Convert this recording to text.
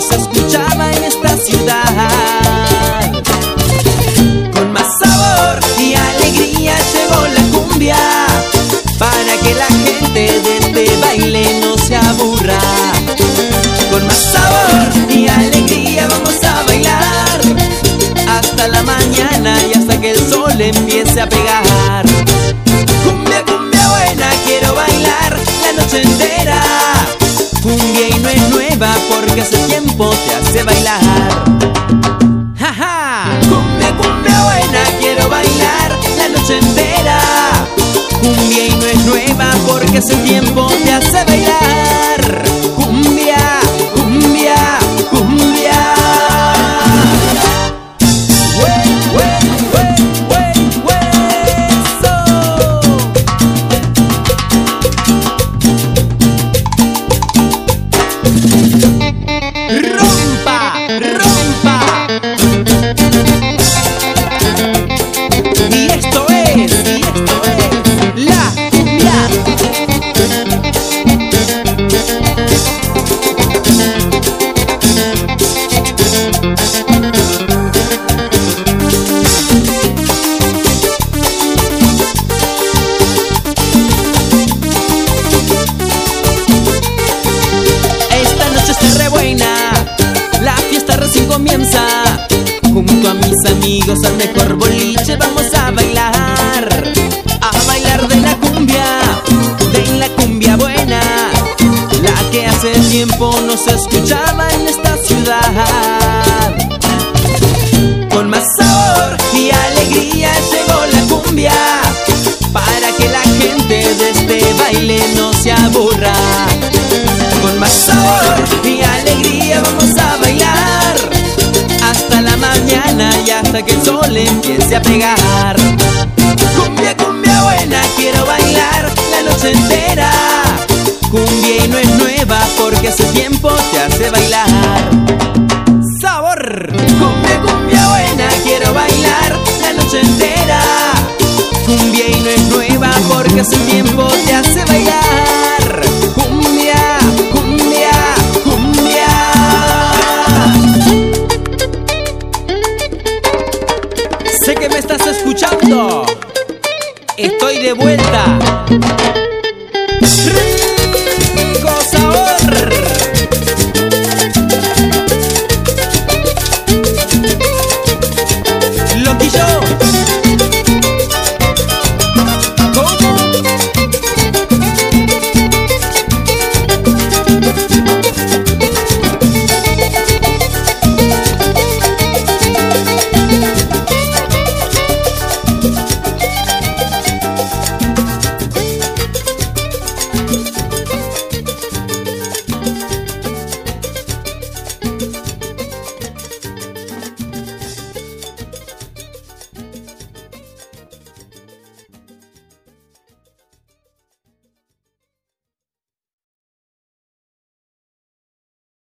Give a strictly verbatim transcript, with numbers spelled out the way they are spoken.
se escuchaba en esta ciudad. Con más sabor y alegría llegó la cumbia, para que la gente de este baile no se aburra. Con más sabor y alegría vamos a bailar hasta la mañana y hasta que el sol empiece a pegar. Cumbia, cumbia buena, quiero bailar la noche entera. Cumbia y no es nueva porque hace tiempo te hace bailar. Ja, ja. Cumbia, cumbia buena, quiero bailar la noche entera. Cumbia y no es nueva porque hace tiempo te hace bailar. Cumbia, cumbia, cumbia. Wey, wey, wey, wey, hueso. Rompa, rompa. Y esto es, y esto es la cumbia. Esta noche está re buena, la fiesta recién comienza. Junto a mis amigos al mejor boliche vamos a bailar, a bailar de la cumbia, de la cumbia buena, la que hace tiempo no se escuchaba en esta ciudad. Con más sabor y alegría llegó la cumbia, para que la gente de este baile no se aburra. Con más sabor y alegría vamos a bailar hasta la mañana y hasta que el sol empiece a pegar. Cumbia, cumbia buena, quiero bailar la noche entera. Cumbia y no es nueva porque hace tiempo te hace bailar. ¡Sabor! Cumbia, cumbia buena, quiero bailar la noche entera. Cumbia y no es nueva porque hace tiempo te hace bailar. Cumbia, cumbia, cumbia. Sé que me estás escuchando. Estoy de vuelta.